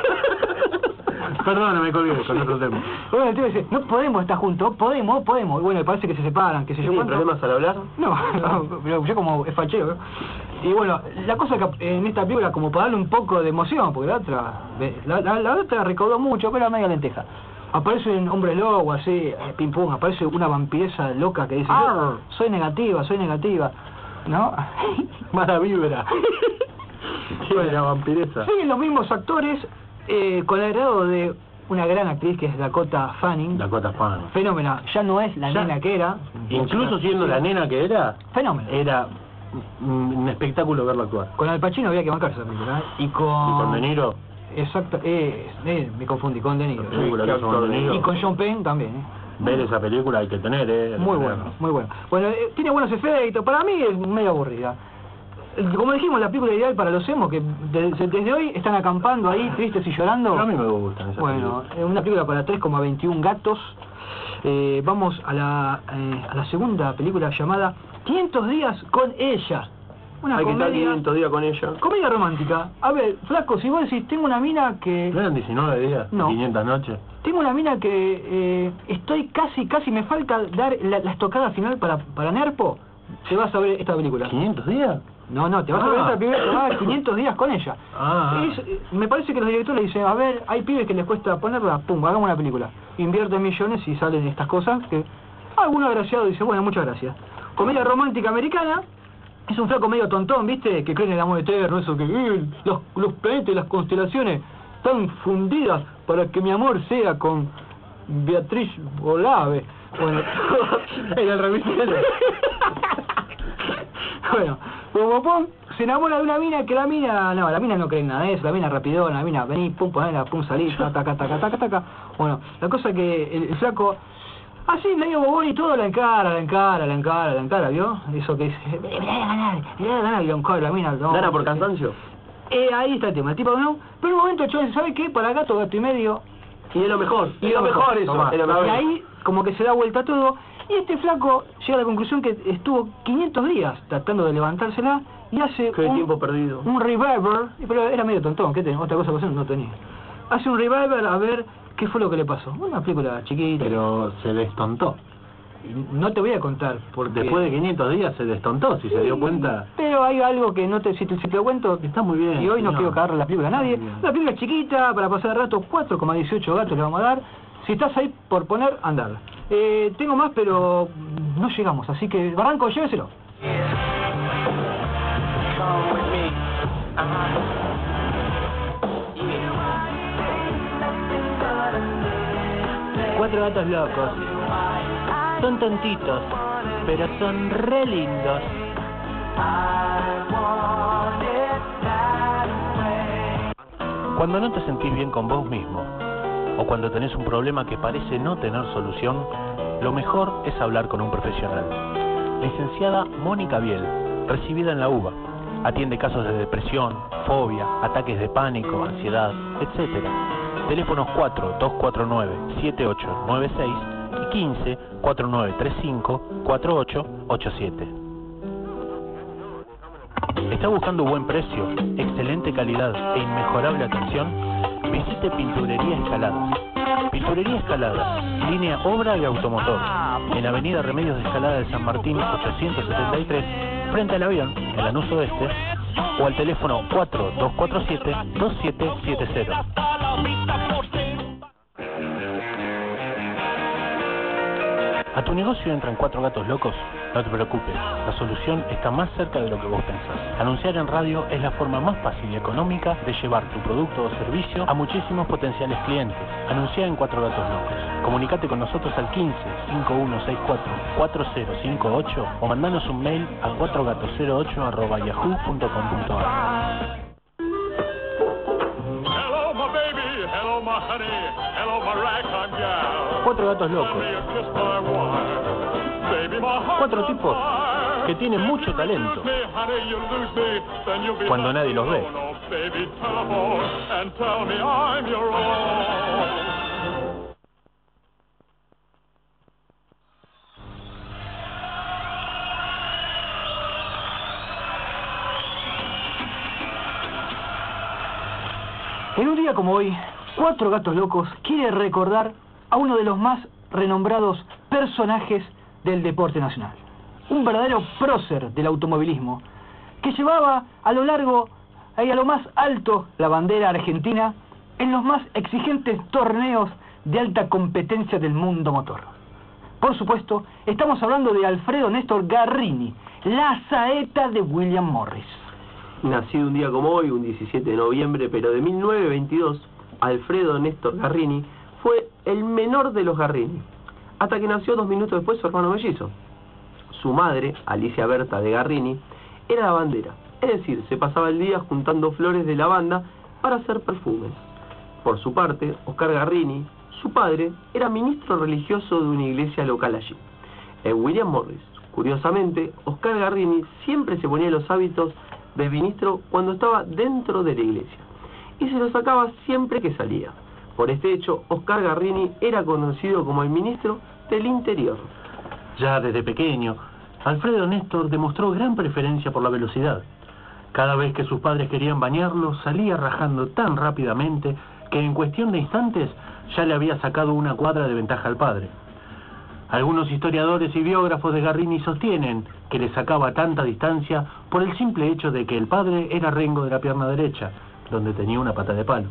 Perdón, me colgué con otro tema. Bueno, el tío dice: no podemos estar juntos, podemos. Y bueno, parece que se separan, que se ¿Tiene problemas al hablar? No, pero yo como es fachero, ¿no? Y bueno, la cosa que en esta película, como para darle un poco de emoción, porque la otra recaudó mucho, pero era media lenteja. Aparece un hombre lobo, así, pim pum, aparece una vampiresa loca que dice: soy negativa, ¿no? Mala vibra. Bueno, la vampiresa. Siguen los mismos actores, con el grado de una gran actriz que es Dakota Fanning. Fenómena, ya no es la nena que era. Incluso siendo la nena que era, fenómeno. Era un espectáculo verlo actuar. Con Al Pacino había que bancarse esa película, ¿eh? Y con De Niro. Exacto, me confundí, con De Niro. Sí, y con Sean Penn también, ¿eh? Ver esa película hay que tener, Muy bueno. Bueno, tiene buenos efectos, para mí es medio aburrida. Como dijimos, la película ideal para los emos que desde hoy están acampando ahí, tristes y llorando. Pero a mí me gustan esas películas. Una película para 3,21 gatos. Vamos a la segunda película llamada 500 días con ella. Una comedia, 500 días con ella. Comedia romántica. A ver, flaco, si vos decís: tengo una mina que... ¿No eran 19 días? No. 500 noches. Tengo una mina que estoy casi, me falta dar la estocada final para Nerpo. Te vas a ver esta película. ¿500 días? No, te vas a ver esta película llamada 500 días con ella. Me parece que los directores le dicen: a ver, hay pibes que les cuesta ponerla, pum, hagamos una película. Invierten millones y salen estas cosas que... Alguno agraciado dice: bueno, muchas gracias. Comedia romántica americana. Es un flaco medio tontón, ¿viste? Que cree en el amor eterno, eso que los planetas y las constelaciones. tan fundidas para que mi amor sea con Beatriz Olave. Bueno, en el revisero. Bueno, Popopón se enamora de una mina que la mina no cree en nada de eso, la mina rapidona, la mina vení, pum, ponela, pum, salí, taca. Bueno, la cosa que el flaco, así medio bobón y todo, la encara, ¿vio? Eso que dice, voy a ganar, y la mina, no. ¿Gana por cansancio? Ahí está el tema, el tipo no, pero en un momento el chaval dice, ¿sabe qué? Para gato y medio. Y es lo mejor, Y lo mejor eso. Tomá, es lo mejor. Y ahí como que se da vuelta todo. Y este flaco llega a la conclusión que estuvo 500 días tratando de levantársela y hace Qué tiempo perdido. un revival, pero era medio tontón, ¿qué tenía? Otra cosa que hacer no tenía. Hace un revival a ver qué fue lo que le pasó. Una película chiquita. Pero se destontó. Y no te voy a contar, porque... Después de 500 días se destontó, si se dio cuenta. Pero hay algo que no te, si te lo cuento... Está muy bien. Y hoy no quiero cagarle la película a nadie. Una película chiquita, para pasar el rato, 4,18 gatos le vamos a dar. Si estás ahí por poner, andar. Tengo más, pero no llegamos, así que Barranco, lléveselo. Cuatro gatos locos. Son tontitos, pero son re lindos. Cuando no te sentís bien con vos mismo, o cuando tenés un problema que parece no tener solución, lo mejor es hablar con un profesional. Licenciada Mónica Biel, recibida en la UBA, atiende casos de depresión, fobia, ataques de pánico, ansiedad, etc. Teléfonos 4-249-7896 y 15-4935-4887. ¿Está buscando buen precio, excelente calidad e inmejorable atención? Visite Pinturería Escaladas. Pinturería Escaladas, línea obra y automotor, en Avenida Remedios de Escalada de San Martín 873, frente al avión, en Lanús Oeste, o al teléfono 4247-2770. ¿A tu negocio entran 4 gatos locos? No te preocupes, la solución está más cerca de lo que vos pensás. Anunciar en radio es la forma más fácil y económica de llevar tu producto o servicio a muchísimos potenciales clientes. Anuncia en 4 gatos locos. Comunicate con nosotros al 15-5164-4058 o mandanos un mail a 4gatos08@yahoo.com.ar. Hello, my baby. Hello, my honey. Hello, my ragtime gal. 4 gatos locos. 4 tipos que tienen mucho talento cuando nadie los ve. En un día como hoy, 4 gatos locos quiere recordar a uno de los más renombrados personajes del deporte nacional. Un verdadero prócer del automovilismo que llevaba a lo largo y a lo más alto la bandera argentina en los más exigentes torneos de alta competencia del mundo motor. Por supuesto, estamos hablando de Alfredo Néstor Garrini, la saeta de William Morris. Nacido un día como hoy, un 17 de noviembre, pero de 1922, Alfredo Néstor Garrini fue el menor de los Garrini, hasta que nació 2 minutos después su hermano mellizo. Su madre, Alicia Berta de Garrini, era lavandera, es decir, se pasaba el día juntando flores de lavanda para hacer perfumes. Por su parte, Oscar Garrini, su padre, era ministro religioso de una iglesia local allí. William Morris, curiosamente, Oscar Garrini siempre se ponía los hábitos de ministro cuando estaba dentro de la iglesia, y se los sacaba siempre que salía. Por este hecho, Oscar Garrini era conocido como el ministro del Interior. Ya desde pequeño, Alfredo Néstor demostró gran preferencia por la velocidad. Cada vez que sus padres querían bañarlo, salía rajando tan rápidamente que en cuestión de instantes ya le había sacado una cuadra de ventaja al padre. Algunos historiadores y biógrafos de Garrini sostienen que le sacaba tanta distancia por el simple hecho de que el padre era rengo de la pierna derecha, donde tenía una pata de palo.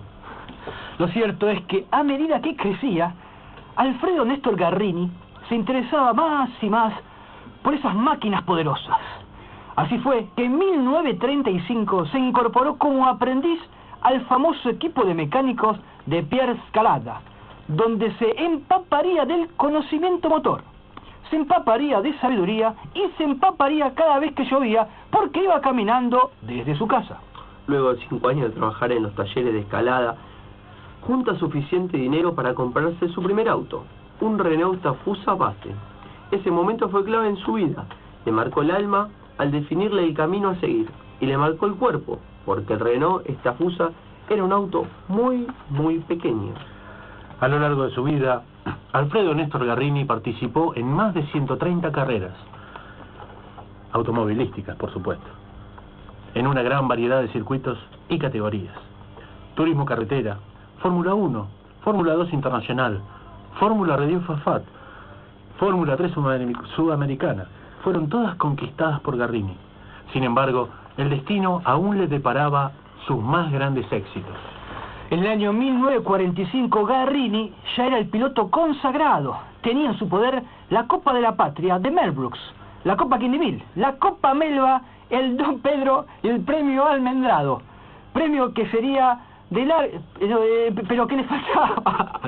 Lo cierto es que a medida que crecía, Alfredo Néstor Garrini se interesaba más y más por esas máquinas poderosas. Así fue que en 1935 se incorporó como aprendiz al famoso equipo de mecánicos de Pierre Scalada, donde se empaparía del conocimiento motor, se empaparía de sabiduría y se empaparía cada vez que llovía porque iba caminando desde su casa. Luego de 5 años de trabajar en los talleres de Scalada, junta suficiente dinero para comprarse su primer auto, un Renault Tafusa base. Ese momento fue clave en su vida, le marcó el alma al definirle el camino a seguir, y le marcó el cuerpo, porque el Renault Tafusa era un auto muy, muy pequeño. A lo largo de su vida, Alfredo Néstor Garrini participó en más de 130 carreras, automovilísticas, por supuesto, en una gran variedad de circuitos y categorías. Turismo carretera, Fórmula 1, Fórmula 2 internacional, Fórmula Redio Fafat, Fórmula 3 sudamericana, fueron todas conquistadas por Garrini. Sin embargo, el destino aún le deparaba sus más grandes éxitos. En el año 1945, Garrini ya era el piloto consagrado. Tenía en su poder la Copa de la Patria de Mel Brooks, la Copa Quindimil, la Copa Melba, el Don Pedro y el Premio Almendrado. Premio que sería pero ¿qué le faltaba?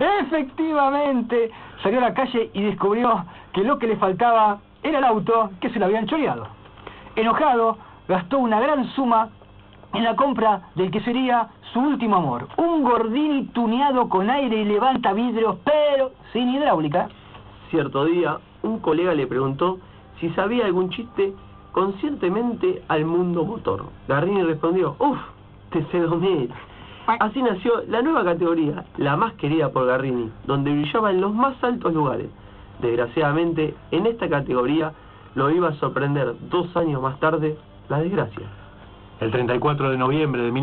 Efectivamente, salió a la calle y descubrió que lo que le faltaba era el auto que se lo habían choreado. Enojado, gastó una gran suma en la compra del que sería su último amor, un Gordini tuneado con aire y levanta vidrios, pero sin hidráulica. Cierto día, un colega le preguntó si sabía algún chiste conscientemente al mundo motor. Garrini respondió: "Uf, te sé domé". Así nació la nueva categoría, la más querida por Garrini, donde brillaba en los más altos lugares. Desgraciadamente, en esta categoría lo iba a sorprender 2 años más tarde la desgracia. El 34 de noviembre de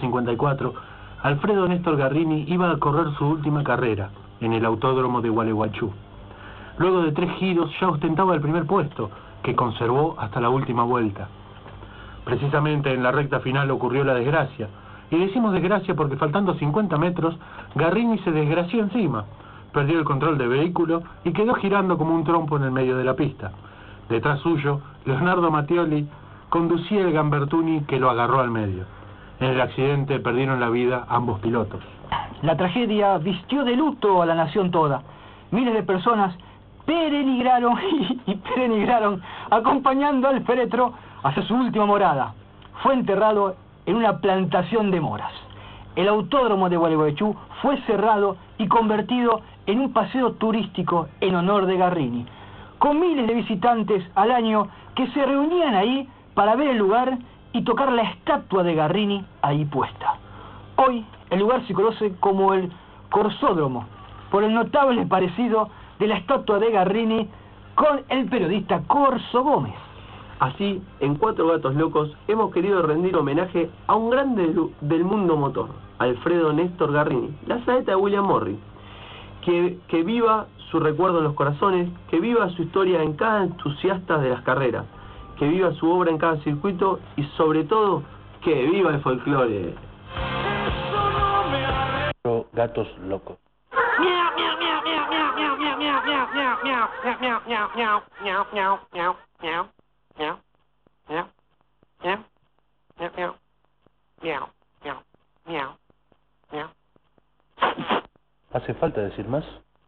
1954, Alfredo Néstor Garrini iba a correr su última carrera en el autódromo de Gualeguaychú. Luego de 3 giros ya ostentaba el primer puesto, que conservó hasta la última vuelta. Precisamente en la recta final ocurrió la desgracia, y decimos desgracia porque faltando 50 metros, Garrini se desgració encima, perdió el control del vehículo y quedó girando como un trompo en el medio de la pista. Detrás suyo, Leonardo Mattioli conducía el Gambertuni que lo agarró al medio. En el accidente perdieron la vida ambos pilotos. La tragedia vistió de luto a la nación toda. Miles de personas peregrinaron y peregrinaron acompañando al féretro hacia su última morada. Fue enterrado en una plantación de moras. El autódromo de Gualeguaychú fue cerrado y convertido en un paseo turístico en honor de Garrini, con miles de visitantes al año que se reunían ahí para ver el lugar y tocar la estatua de Garrini ahí puesta. Hoy el lugar se conoce como el Corsódromo, por el notable parecido de la estatua de Garrini con el periodista Corso Gómez. Así, en Cuatro Gatos Locos, hemos querido rendir homenaje a un grande del mundo motor, Alfredo Néstor Garrini, la saeta de William Morris. Que viva su recuerdo en los corazones, que viva su historia en cada entusiasta de las carreras, que viva su obra en cada circuito y sobre todo, que viva el folclore. Gatos Locos. ¿Hace falta decir más?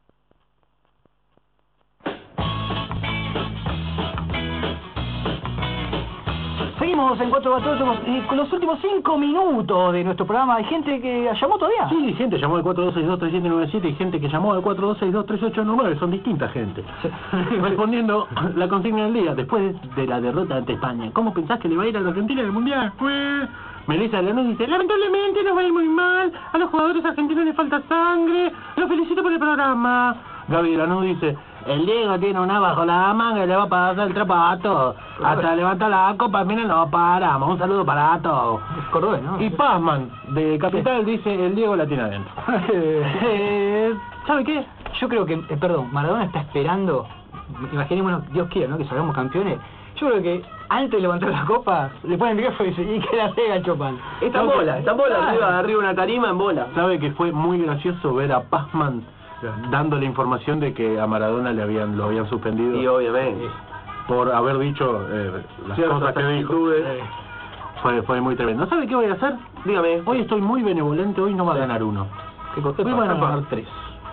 Seguimos en Cuatro Gatos Locos con los últimos 5 minutos de nuestro programa. ¿Hay gente que llamó todavía? Sí, gente llamó al 4262-3797 y gente que llamó al 4262-3899. Son distintas gente. Respondiendo la consigna del día, después de la derrota ante España, ¿cómo pensás que le va a ir a la Argentina en el Mundial? Pues Melissa Lanús dice: lamentablemente nos va a ir muy mal, a los jugadores argentinos les falta sangre, los felicito por el programa. Gaby Lanús dice: el Diego tiene una bajo la manga y le va a pasar el trapo a todos. Hasta levanta la copa, miren, no paramos. Un saludo para todos. Cordobés, ¿no? Y Pazman, de Capital, dice: el Diego la tiene adentro. ¿Sabe qué? Yo creo que, perdón, Maradona está esperando, imaginémonos, Dios quiera, ¿no?, que salgamos campeones. Yo creo que antes de levantar la copa, le ponen el micrófono y dice: y que la pega el Chopin. Está en bola, arriba una tarima en bola. ¿Sabe que fue muy gracioso ver a Pazman dando la información de que a Maradona lo habían suspendido? Y obviamente por haber dicho las cosas que dijo. Fue muy tremendo. ¿Sabe qué voy a hacer? Dígame. Hoy estoy muy benevolente, hoy no va a ganar uno. Hoy van a ganar 3.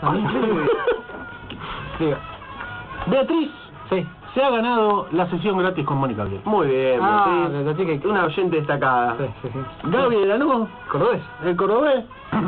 Beatriz se ha ganado la sesión gratis con Mónica Biel. Muy bien, Beatriz. Una oyente destacada. Gaby de Lanús, ¿Cordobés? el cordobés.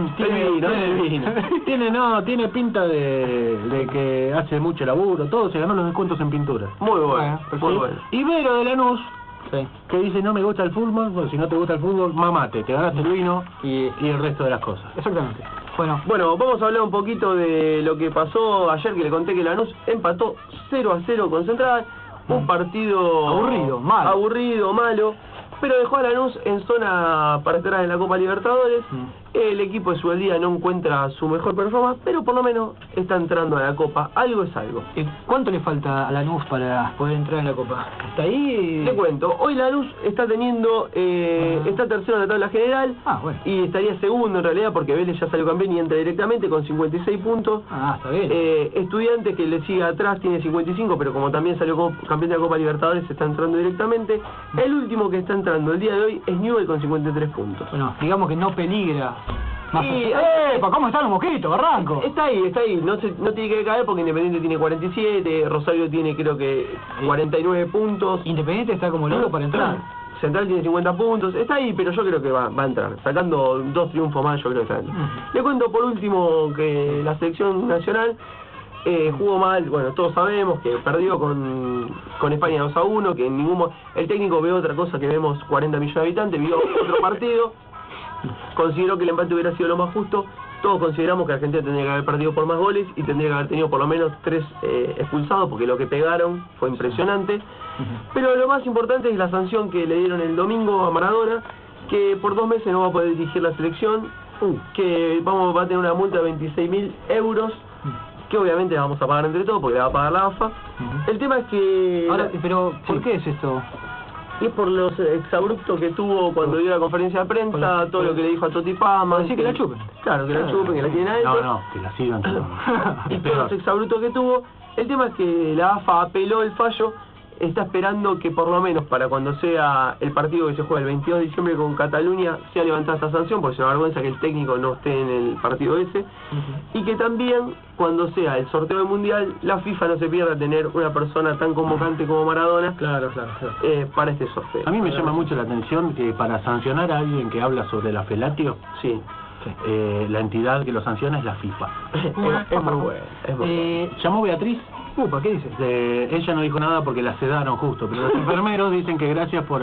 Tiene pinta de que hace mucho laburo, todo, se ganó los descuentos en pintura. Muy bueno, muy bueno. Y Vero de Lanús, que dice no me gusta el fútbol, bueno, si no te gusta el fútbol, mamate, te ganaste el vino y el resto de las cosas. Exactamente. Bueno, vamos a hablar un poquito de lo que pasó ayer, que le conté que Lanús empató 0-0 con Central, un partido aburrido, malo, pero dejó a Lanús en zona para estar en la Copa Libertadores. El equipo de Subeldía no encuentra su mejor performance, pero por lo menos está entrando a la Copa. Algo es algo. ¿Cuánto le falta a Lanús para poder entrar en la Copa? ¿Está ahí? Le cuento, hoy Lanús está teniendo, está tercero en la tabla general, y estaría segundo en realidad porque Vélez ya salió campeón y entra directamente con 56 puntos. Está bien. Estudiantes, que le sigue atrás, tiene 55, pero como también salió campeón de la Copa Libertadores, está entrando directamente. El último que está entrando el día de hoy es Newell con 53 puntos. Bueno, digamos que no peligra. ¿Cómo están los mosquitos, Barranco? Está ahí, no tiene que caer porque Independiente tiene 47, Rosario tiene creo que 49 puntos. Independiente está como loco para entrar. Central tiene 50 puntos, está ahí, pero yo creo que va a entrar. Sacando 2 triunfos más, yo creo que está dentro. Le cuento por último que la selección nacional jugó mal, bueno, todos sabemos que perdió con España 2-1, que el técnico ve otra cosa que vemos 40 millones de habitantes, vio otro partido. Consideró que el empate hubiera sido lo más justo. Todos consideramos que Argentina tendría que haber perdido por más goles y tendría que haber tenido por lo menos 3 expulsados, porque lo que pegaron fue impresionante. Pero lo más importante es la sanción que le dieron el domingo a Maradona, que por 2 meses no va a poder dirigir la selección, que va a tener una multa de 26.000 euros, que obviamente la vamos a pagar entre todos porque la va a pagar la AFA. El tema es que... Ahora, pero ¿por qué es esto? Y es por los exabruptos que tuvo cuando dio la conferencia de prensa, todo lo que le dijo a Toti Pama. Decir que la chupen. Claro, que la chupen, que la tienen adentro. No, que la sigan. Y todos los exabruptos que tuvo. El tema es que la AFA apeló el fallo, está esperando que por lo menos para cuando sea el partido que se juega el 22 de diciembre con Cataluña sea levantada esta sanción, porque es una vergüenza que el técnico no esté en el partido ese, y que también cuando sea el sorteo del Mundial, la FIFA no se pierda tener una persona tan convocante como Maradona para este sorteo. A mí me llama mucho la atención que para sancionar a alguien que habla sobre la felatio, la entidad que lo sanciona es la FIFA. Es muy bueno. Llamó Beatriz. ¿Qué dice? Ella no dijo nada porque la sedaron justo, pero los enfermeros dicen que gracias por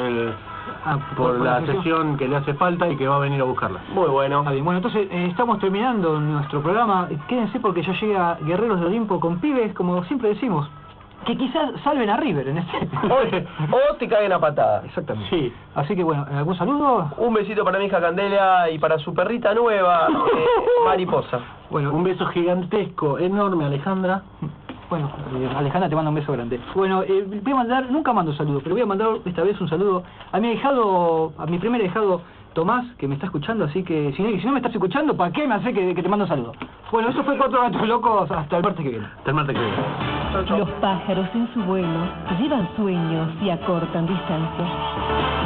la sesión que le hace falta y que va a venir a buscarla. Muy bueno. Bueno, entonces estamos terminando nuestro programa. Quédense porque ya llega Guerreros de Olimpo con pibes, como siempre decimos, que quizás salven a River en este... o te caguen a patadas. Exactamente. Sí. Así que bueno, ¿algún saludo? Un besito para mi hija Candela y para su perrita nueva, Mariposa. Bueno, un beso gigantesco, enorme, Alejandra. Bueno, Alejandra, te mando un beso grande. Bueno, voy a mandar, nunca mando saludos, pero voy a mandar esta vez un saludo a mi ahijado, a mi primer ahijado Tomás, que me está escuchando, así que si no me estás escuchando, ¿para qué me hace que te mando un saludo? Bueno, eso fue 4 Gatos Locos, hasta el martes que viene. Hasta el martes que viene. Los pájaros en su vuelo llevan sueños y acortan distancias.